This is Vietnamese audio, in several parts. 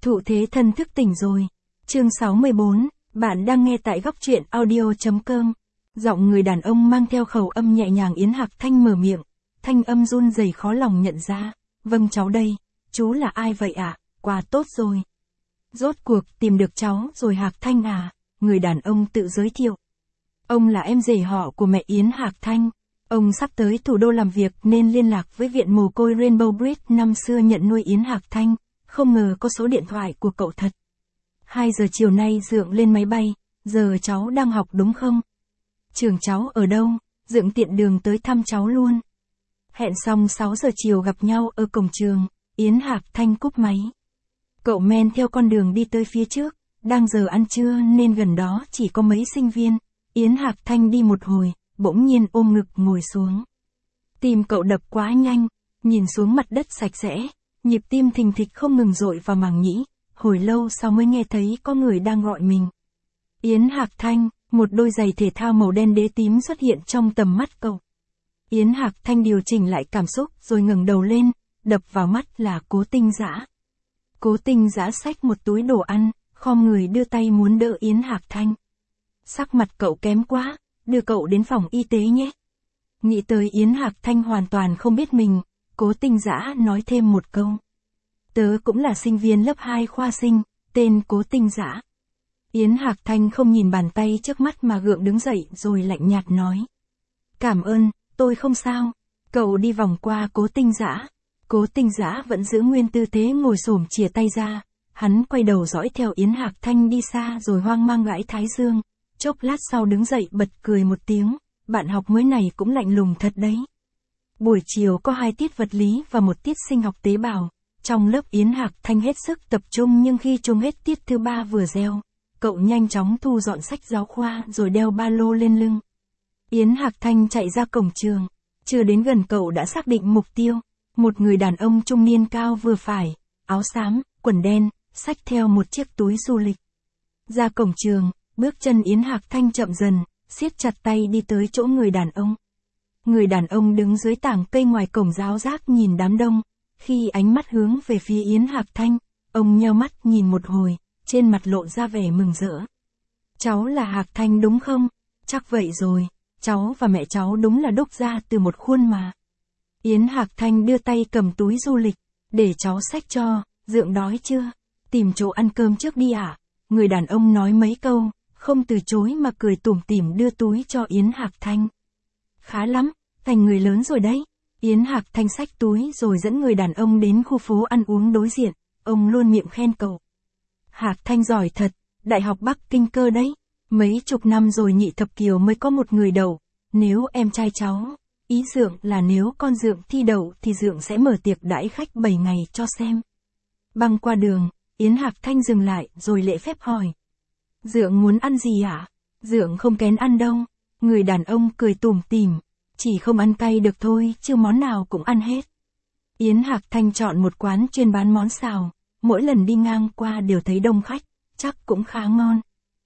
Thụ thế thân thức tỉnh rồi. Chương 64, bạn đang nghe tại góc truyện audio.com. Giọng người đàn ông mang theo khẩu âm nhẹ nhàng. Yến Hạc Thanh mở miệng, thanh âm run rẩy khó lòng nhận ra. Vâng cháu đây, chú là ai vậy ạ? Quá tốt rồi. Rốt cuộc tìm được cháu rồi Hạc Thanh à? Người đàn ông tự giới thiệu. Ông là em rể họ của mẹ Yến Hạc Thanh. Ông sắp tới thủ đô làm việc nên liên lạc với viện mồ côi Rainbow Bridge năm xưa nhận nuôi Yến Hạc Thanh, không ngờ có số điện thoại của cậu thật. 2 giờ chiều nay Dượng lên máy bay, giờ cháu đang học đúng không? Trường cháu ở đâu? Dượng tiện đường tới thăm cháu luôn. Hẹn xong 6 giờ chiều gặp nhau ở cổng trường, Yến Hạc Thanh cúp máy. Cậu men theo con đường đi tới phía trước, đang giờ ăn trưa nên gần đó chỉ có mấy sinh viên. Yến Hạc Thanh đi một hồi, bỗng nhiên ôm ngực ngồi xuống. Tim cậu đập quá nhanh, nhìn xuống mặt đất sạch sẽ, nhịp tim thình thịch không ngừng dội vào màng nhĩ, hồi lâu sau mới nghe thấy có người đang gọi mình. Yến Hạc Thanh, một đôi giày thể thao màu đen đế tím xuất hiện trong tầm mắt cậu. Yến Hạc Thanh điều chỉnh lại cảm xúc rồi ngẩng đầu lên, đập vào mắt là Cố Tinh Dã. Cố Tinh Dã xách một túi đồ ăn, khom người đưa tay muốn đỡ Yến Hạc Thanh. Sắc mặt cậu kém quá, đưa cậu đến phòng y tế nhé. Nghĩ tới Yến Hạc Thanh hoàn toàn không biết mình, Cố Tinh Dã nói thêm một câu. Tớ cũng là sinh viên lớp 2 khoa sinh, tên Cố Tinh Dã. Yến Hạc Thanh không nhìn bàn tay trước mắt mà gượng đứng dậy rồi lạnh nhạt nói. Cảm ơn, tôi không sao. Cậu đi vòng qua Cố Tinh Dã. Cố Tinh Dã vẫn giữ nguyên tư thế ngồi xổm chìa tay ra. Hắn quay đầu dõi theo Yến Hạc Thanh đi xa rồi hoang mang gãi thái dương. Chốc lát sau đứng dậy bật cười một tiếng. Bạn học mới này cũng lạnh lùng thật đấy. Buổi chiều có 2 tiết vật lý và 1 tiết sinh học tế bào. Trong lớp Yến Hạc Thanh hết sức tập trung nhưng khi chung hết tiết thứ 3 vừa reo, cậu nhanh chóng thu dọn sách giáo khoa rồi đeo ba lô lên lưng. Yến Hạc Thanh chạy ra cổng trường, chưa đến gần cậu đã xác định mục tiêu, một người đàn ông trung niên cao vừa phải, áo xám, quần đen, xách theo một chiếc túi du lịch. Ra cổng trường, bước chân Yến Hạc Thanh chậm dần, siết chặt tay đi tới chỗ người đàn ông. Người đàn ông đứng dưới tảng cây ngoài cổng giáo giác nhìn đám đông. Khi ánh mắt hướng về phía Yến Hạc Thanh, ông nheo mắt nhìn một hồi, trên mặt lộ ra vẻ mừng rỡ. Cháu là Hạc Thanh đúng không? Chắc vậy rồi, cháu và mẹ cháu đúng là đúc ra từ một khuôn mà. Yến Hạc Thanh đưa tay cầm túi du lịch, để cháu xách cho, Dượng đói chưa? Tìm chỗ ăn cơm trước đi ạ. Người đàn ông nói mấy câu, không từ chối mà cười tủm tỉm đưa túi cho Yến Hạc Thanh. Khá lắm, thành người lớn rồi đấy. Yến Hạc Thanh xách túi rồi dẫn người đàn ông đến khu phố ăn uống đối diện, ông luôn miệng khen cậu. Hạc Thanh giỏi thật, Đại học Bắc Kinh cơ đấy, mấy chục năm rồi nhị thập kiều mới có một người đậu, nếu em trai cháu, ý Dượng là nếu con Dượng thi đậu thì Dượng sẽ mở tiệc đãi khách 7 ngày cho xem. Băng qua đường, Yến Hạc Thanh dừng lại rồi lễ phép hỏi. Dượng muốn ăn gì ạ? Dượng không kén ăn đâu, người đàn ông cười tủm tỉm. Chỉ không ăn cay được thôi, chứ món nào cũng ăn hết. Yến Hạc Thanh chọn một quán chuyên bán món xào, mỗi lần đi ngang qua đều thấy đông khách, chắc cũng khá ngon.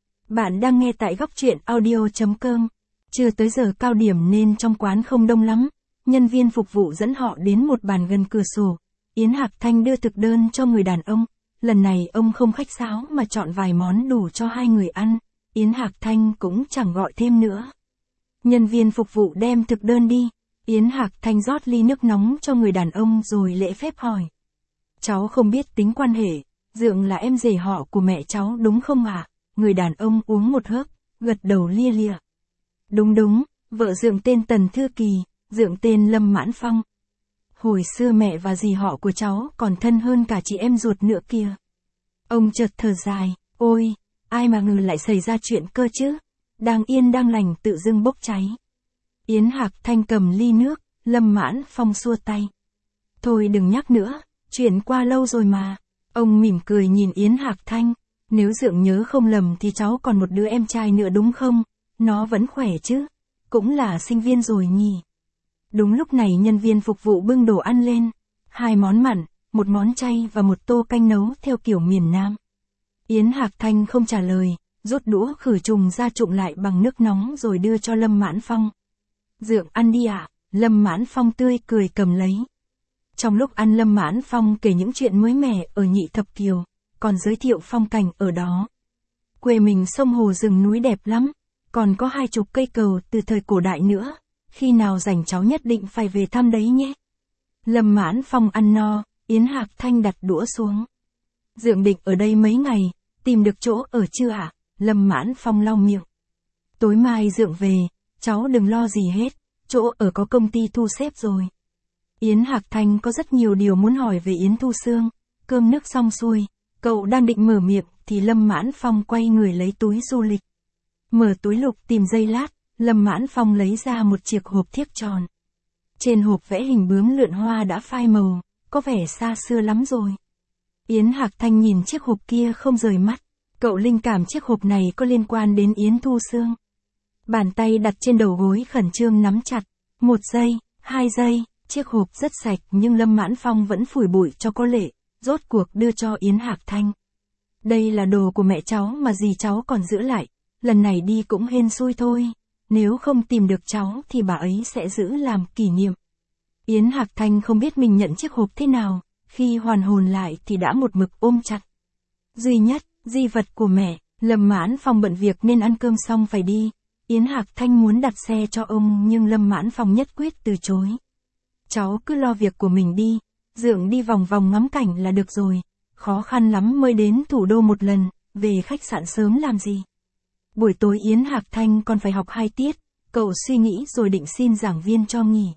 Bạn đang nghe tại góc truyện audio.com. Chưa tới giờ cao điểm nên trong quán không đông lắm, nhân viên phục vụ dẫn họ đến một bàn gần cửa sổ. Yến Hạc Thanh đưa thực đơn cho người đàn ông, lần này ông không khách sáo mà chọn vài món đủ cho 2 người ăn, Yến Hạc Thanh cũng chẳng gọi thêm nữa. Nhân viên phục vụ đem thực đơn đi, Yến Hạc Thanh rót ly nước nóng cho người đàn ông rồi lễ phép hỏi. Cháu không biết tính quan hệ, Dượng là em rể họ của mẹ cháu đúng không ạ? Người đàn ông uống một hớp, gật đầu lia lịa. Đúng, vợ Dượng tên Tần Thư Kỳ, Dượng tên Lâm Mãn Phong. Hồi xưa mẹ và dì họ của cháu còn thân hơn cả chị em ruột nữa kìa. Ông chợt thở dài, ôi, ai mà ngờ lại xảy ra chuyện cơ chứ? Đang yên đang lành tự dưng bốc cháy. Yến Hạc Thanh cầm ly nước, Lâm Mãn Phong xua tay. Thôi đừng nhắc nữa, chuyện qua lâu rồi mà. Ông mỉm cười nhìn Yến Hạc Thanh, nếu Dượng nhớ không lầm thì cháu còn một đứa em trai nữa đúng không? Nó vẫn khỏe chứ? Cũng là sinh viên rồi nhỉ? Đúng lúc này nhân viên phục vụ bưng đồ ăn lên, 2 món mặn, 1 món chay và 1 tô canh nấu theo kiểu miền Nam. Yến Hạc Thanh không trả lời. Rút đũa khử trùng ra trụng lại bằng nước nóng rồi đưa cho Lâm Mãn Phong. Dượng ăn đi ạ, Lâm Mãn Phong tươi cười cầm lấy. Trong lúc ăn Lâm Mãn Phong kể những chuyện mới mẻ ở nhị thập kiều, còn giới thiệu phong cảnh ở đó. Quê mình sông hồ rừng núi đẹp lắm, còn có 20 cây cầu từ thời cổ đại nữa, khi nào rảnh cháu nhất định phải về thăm đấy nhé. Lâm Mãn Phong ăn no, Yến Hạc Thanh đặt đũa xuống. Dượng định ở đây mấy ngày, tìm được chỗ ở chưa ạ? Lâm Mãn Phong lau miệng. Tối mai dượng về, cháu đừng lo gì hết, chỗ ở có công ty thu xếp rồi. Yến Hạc Thanh có rất nhiều điều muốn hỏi về Yến Thu Sương, cơm nước xong xuôi, cậu đang định mở miệng thì Lâm Mãn Phong quay người lấy túi du lịch. Mở túi lục tìm giây lát, Lâm Mãn Phong lấy ra một chiếc hộp thiếc tròn. Trên hộp vẽ hình bướm lượn hoa đã phai màu, có vẻ xa xưa lắm rồi. Yến Hạc Thanh nhìn chiếc hộp kia không rời mắt, cậu linh cảm chiếc hộp này có liên quan đến Yến Thu Sương. Bàn tay đặt trên đầu gối khẩn trương nắm chặt, 1 giây, 2 giây, chiếc hộp rất sạch nhưng Lâm Mãn Phong vẫn phủi bụi cho có lệ, rốt cuộc đưa cho Yến Hạc Thanh. Đây là đồ của mẹ cháu mà dì cháu còn giữ lại, lần này đi cũng hên xui thôi, nếu không tìm được cháu thì bà ấy sẽ giữ làm kỷ niệm. Yến Hạc Thanh không biết mình nhận chiếc hộp thế nào, khi hoàn hồn lại thì đã một mực ôm chặt. Duy nhất, di vật của mẹ, Lâm Mãn Phong bận việc nên ăn cơm xong phải đi. Yến Hạc Thanh muốn đặt xe cho ông nhưng Lâm Mãn Phong nhất quyết từ chối. Cháu cứ lo việc của mình đi, dượng đi vòng vòng ngắm cảnh là được rồi, khó khăn lắm mới đến thủ đô một lần, về khách sạn sớm làm gì. Buổi tối Yến Hạc Thanh còn phải học 2 tiết, cậu suy nghĩ rồi định xin giảng viên cho nghỉ.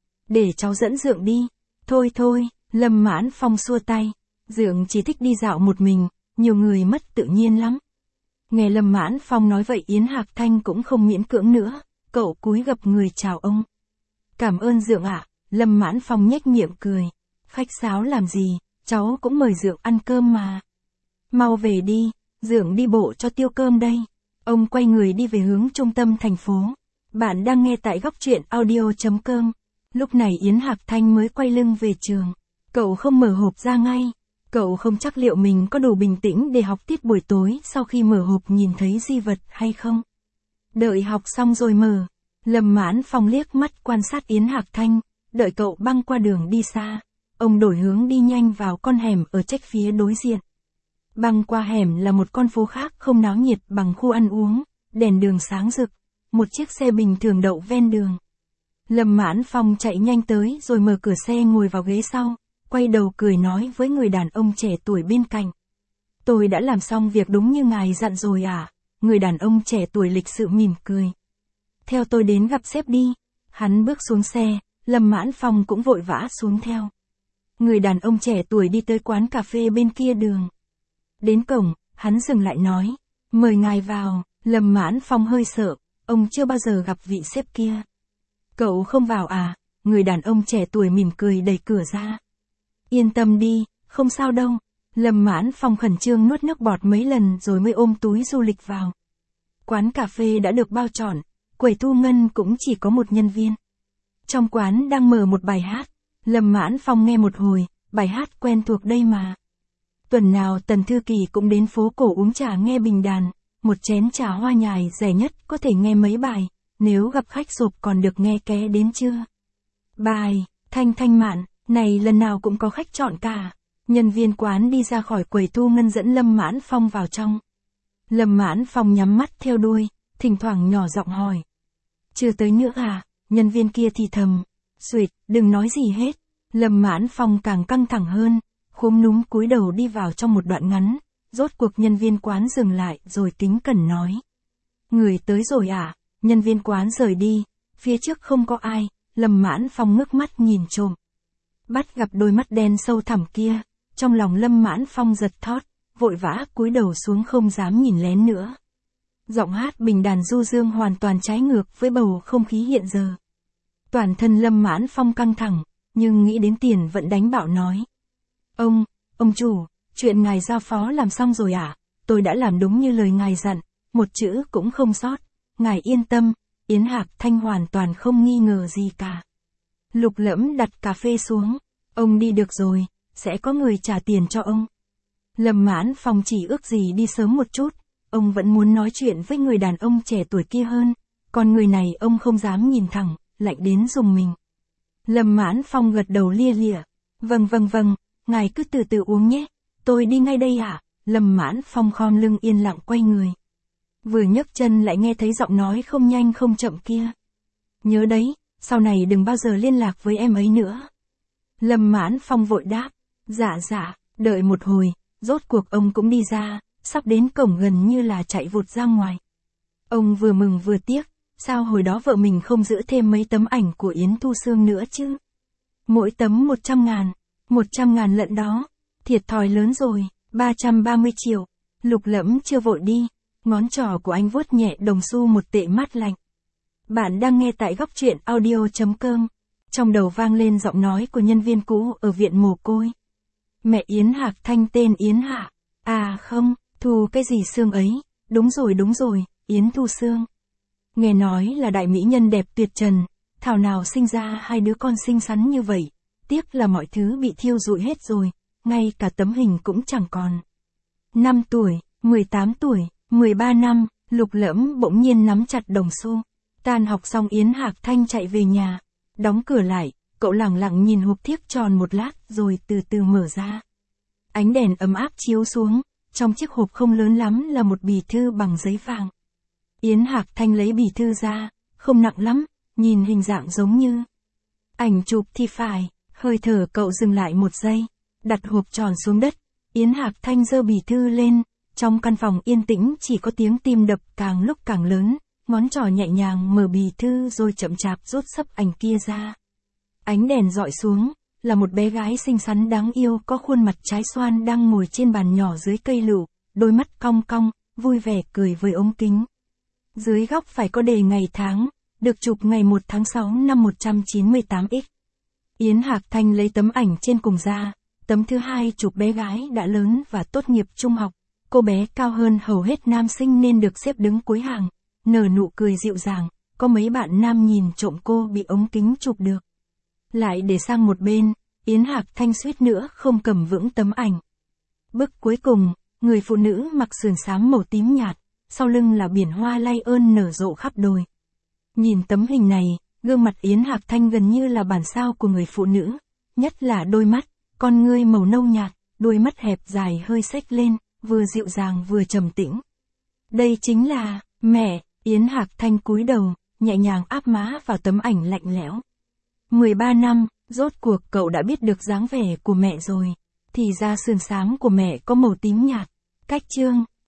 Để cháu dẫn dượng đi. Thôi thôi, Lâm Mãn Phong xua tay, dượng chỉ thích đi dạo một mình, nhiều người mất tự nhiên lắm. Nghe Lâm Mãn Phong nói vậy Yến Hạc Thanh cũng không miễn cưỡng nữa, cậu cúi gập người chào ông. Cảm ơn dượng ạ. Lâm Mãn Phong nhếch miệng cười. Khách sáo làm gì, cháu cũng mời dượng ăn cơm mà. Mau về đi, dượng đi bộ cho tiêu cơm đây. Ông quay người đi về hướng trung tâm thành phố. Bạn đang nghe tại góc truyện audio.com. Lúc này Yến Hạc Thanh mới quay lưng về trường. Cậu không mở hộp ra ngay. Cậu không chắc liệu mình có đủ bình tĩnh để học tiết buổi tối sau khi mở hộp nhìn thấy di vật hay không. Đợi học xong rồi mở. Lâm Mãn Phong liếc mắt quan sát Yến Hạc Thanh, đợi cậu băng qua đường đi xa. Ông đổi hướng đi nhanh vào con hẻm ở trách phía đối diện. Băng qua hẻm là một con phố khác không náo nhiệt bằng khu ăn uống, đèn đường sáng rực, một chiếc xe bình thường đậu ven đường. Lâm Mãn Phong chạy nhanh tới rồi mở cửa xe ngồi vào ghế sau, quay đầu cười nói với người đàn ông trẻ tuổi bên cạnh. Tôi đã làm xong việc đúng như ngài dặn rồi à? Người đàn ông trẻ tuổi lịch sự mỉm cười. Theo tôi đến gặp sếp đi. Hắn bước xuống xe, Lâm Mãn Phong cũng vội vã xuống theo. Người đàn ông trẻ tuổi đi tới quán cà phê bên kia đường. Đến cổng, hắn dừng lại nói. Mời ngài vào. Lâm Mãn Phong hơi sợ, ông chưa bao giờ gặp vị sếp kia. Cậu không vào à? Người đàn ông trẻ tuổi mỉm cười đẩy cửa ra. Yên tâm đi, không sao đâu. Lâm Mãn Phong khẩn trương nuốt nước bọt mấy lần rồi mới ôm túi du lịch vào. Quán cà phê đã được bao trọn, quầy thu ngân cũng chỉ có một nhân viên. Trong quán đang mở một bài hát. Lâm Mãn Phong nghe một hồi, bài hát quen thuộc đây mà. Tuần nào Tần Thư Kỳ cũng đến phố cổ uống trà nghe bình đàn, một chén trà hoa nhài rẻ nhất có thể nghe mấy bài, nếu gặp khách sộp còn được nghe ké đến chưa. Bài, Thanh Thanh Mạn, này lần nào cũng có khách chọn cả. Nhân viên quán đi ra khỏi quầy thu ngân dẫn Lâm Mãn Phong vào trong. Lâm Mãn Phong nhắm mắt theo đuôi, thỉnh thoảng nhỏ giọng hỏi. Chưa tới nữa à? Nhân viên kia thì thầm. Xuyệt, đừng nói gì hết. Lâm Mãn Phong càng căng thẳng hơn, khúm núm cúi đầu đi vào trong một đoạn ngắn. Rốt cuộc nhân viên quán dừng lại rồi kính cẩn nói. Người tới rồi à? Nhân viên quán rời đi, phía trước không có ai. Lâm Mãn Phong ngước mắt nhìn trộm. Bắt gặp đôi mắt đen sâu thẳm kia, trong lòng Lâm Mãn Phong giật thót, vội vã cúi đầu xuống không dám nhìn lén nữa. Giọng hát bình đàn du dương hoàn toàn trái ngược với bầu không khí hiện giờ. Toàn thân Lâm Mãn Phong căng thẳng, nhưng nghĩ đến tiền vẫn đánh bạo nói. Ông chủ, chuyện ngài giao phó làm xong rồi à? Tôi đã làm đúng như lời ngài dặn, một chữ cũng không sót. Ngài yên tâm. Yến Hạc Thanh hoàn toàn không nghi ngờ gì cả. Lục Lẫm đặt cà phê xuống. Ông đi được rồi, sẽ có người trả tiền cho ông. Lâm Mãn Phong chỉ ước gì đi sớm một chút. Ông vẫn muốn nói chuyện với người đàn ông trẻ tuổi kia hơn. Còn người này ông không dám nhìn thẳng, lạnh đến rùng mình. Lâm Mãn Phong gật đầu lia lịa. Vâng, ngài cứ từ từ uống nhé. Tôi đi ngay đây ạ. Lâm Mãn Phong khom lưng yên lặng quay người. Vừa nhấc chân lại nghe thấy giọng nói không nhanh không chậm kia. Nhớ đấy, sau này đừng bao giờ liên lạc với em ấy nữa. Lâm Mãn Phong vội đáp. Dạ dạ, đợi một hồi, rốt cuộc ông cũng đi ra, sắp đến cổng gần như là chạy vụt ra ngoài. Ông vừa mừng vừa tiếc, sao hồi đó vợ mình không giữ thêm mấy tấm ảnh của Yến Thu Sương nữa chứ? Mỗi tấm 100.000, 100.000 lận đó, thiệt thòi lớn rồi, 330 triệu. Lục Lẫm chưa vội đi, ngón trỏ của anh vuốt nhẹ đồng xu một tệ mát lạnh. Bạn đang nghe tại góc truyện audio.com. Trong đầu vang lên giọng nói của nhân viên cũ ở viện mồ côi. Mẹ Yến Hạc Thanh tên Yến Hạ. À không, Thu cái gì Sương ấy, đúng rồi, Yến Thu Sương. Nghe nói là đại mỹ nhân đẹp tuyệt trần, thảo nào sinh ra hai đứa con xinh xắn như vậy, tiếc là mọi thứ bị thiêu rụi hết rồi, ngay cả tấm hình cũng chẳng còn. 5 tuổi, 18 tuổi, 13 năm, Lục Lẫm bỗng nhiên nắm chặt đồng xu. Tan học xong Yến Hạc Thanh chạy về nhà, đóng cửa lại, cậu lẳng lặng nhìn hộp thiếc tròn một lát rồi từ từ mở ra. Ánh đèn ấm áp chiếu xuống, trong chiếc hộp không lớn lắm là một bì thư bằng giấy vàng. Yến Hạc Thanh lấy bì thư ra, không nặng lắm, nhìn hình dạng giống như ảnh chụp thì phải, hơi thở cậu dừng lại một giây, đặt hộp tròn xuống đất, Yến Hạc Thanh giơ bì thư lên, trong căn phòng yên tĩnh chỉ có tiếng tim đập càng lúc càng lớn, ngón trỏ nhẹ nhàng mở bì thư rồi chậm chạp rút xấp ảnh kia ra. Ánh đèn dọi xuống, là một bé gái xinh xắn đáng yêu có khuôn mặt trái xoan đang ngồi trên bàn nhỏ dưới cây lựu, đôi mắt cong cong, vui vẻ cười với ống kính. Dưới góc phải có đề ngày tháng, được chụp ngày 1 tháng 6 năm 198X. Yến Hạc Thanh lấy tấm ảnh trên cùng ra, tấm thứ hai chụp bé gái đã lớn và tốt nghiệp trung học. Cô bé cao hơn hầu hết nam sinh nên được xếp đứng cuối hàng, nở nụ cười dịu dàng, có mấy bạn nam nhìn trộm cô bị ống kính chụp được. Lại để sang một bên, Yến Hạc Thanh suýt nữa không cầm vững tấm ảnh. Bức cuối cùng, người phụ nữ mặc sườn xám màu tím nhạt, sau lưng là biển hoa lay ơn nở rộ khắp đồi. Nhìn tấm hình này, gương mặt Yến Hạc Thanh gần như là bản sao của người phụ nữ, nhất là đôi mắt, con ngươi màu nâu nhạt, đôi mắt hẹp dài hơi xếch lên, vừa dịu dàng vừa trầm tĩnh. Đây chính là mẹ. Yến Hạc Thanh cúi đầu, nhẹ nhàng áp má vào tấm ảnh lạnh lẽo. 13 năm, rốt cuộc cậu đã biết được dáng vẻ của mẹ rồi. Thì ra sườn xám của mẹ có màu tím nhạt. Cách chương